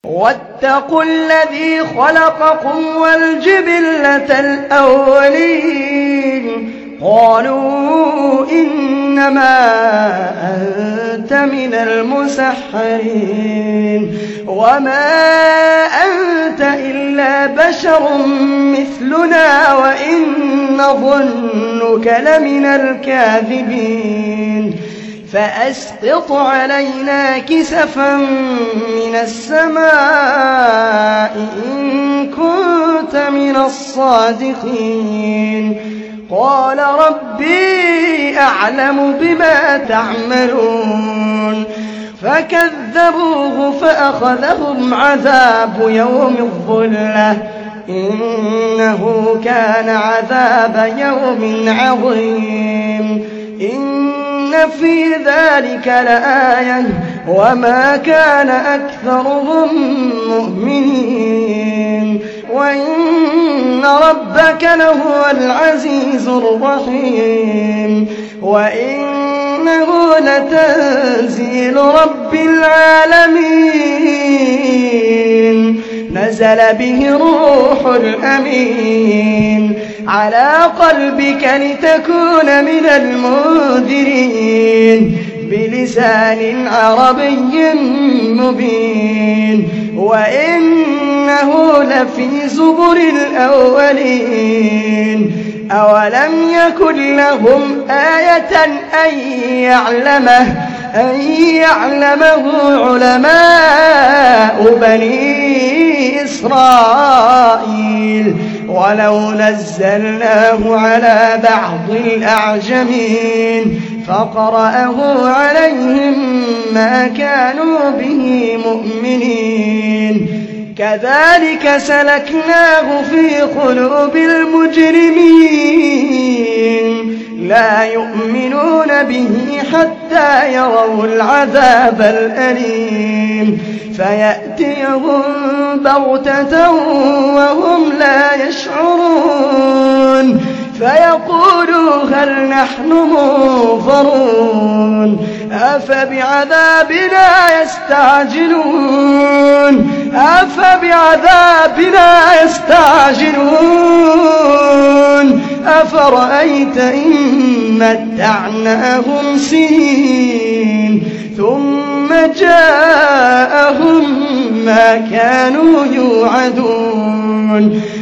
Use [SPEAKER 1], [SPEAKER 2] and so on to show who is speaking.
[SPEAKER 1] واتقوا الذي خلقكم والجبلة الأولين قالوا إنما أنت من المسحرين وما أنت إلا بشر مثلنا وإن نظنك لمن الكاذبين فأسقط علينا كسفا من السماء إن كنت من الصادقين قال ربي أعلم بما تعملون فكذبوه فأخذهم عذاب يوم الظلة إنه كان عذاب يوم عظيم إن في ذلك لآية وما كان أكثرهم مؤمنين وإن ربك لهو العزيز الرحيم وإنه لتنزيل رب العالمين نزل به الروح الأمين على قلبك لتكون من المنذرين بلسان عربي مبين وإنه لفي زبر الأولين أولم يكن لهم آية أن يعلمه علماء بني إسرائيل ولو نزلناه على بعض الأعجمين فقرأه عليهم ما كانوا به مؤمنين كذلك سلكناه في قلوب المجرمين لا يؤمنون به حتى يروا العذاب الأليم فيأتيهم بغتة وهم لا يشعرون فيقولوا هل نحن منظرون أفبعذابنا يستعجلون أفرأيت إن متعناهم سنين ثم جاءهم ما كانوا يوعدون